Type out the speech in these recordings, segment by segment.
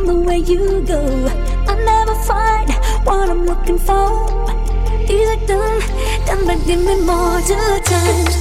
the way you go. I never find what I'm looking for. These are done, but give me more 2 times.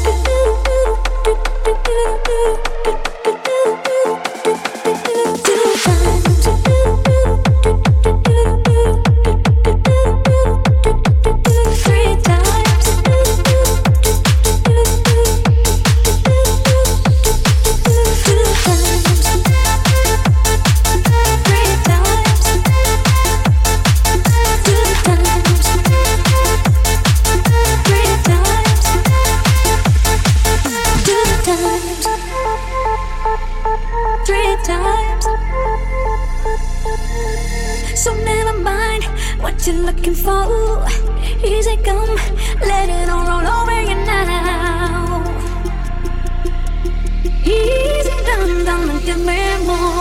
So never mind what you're looking for. Easy come, let it all roll over you now. Easy done, and give me more.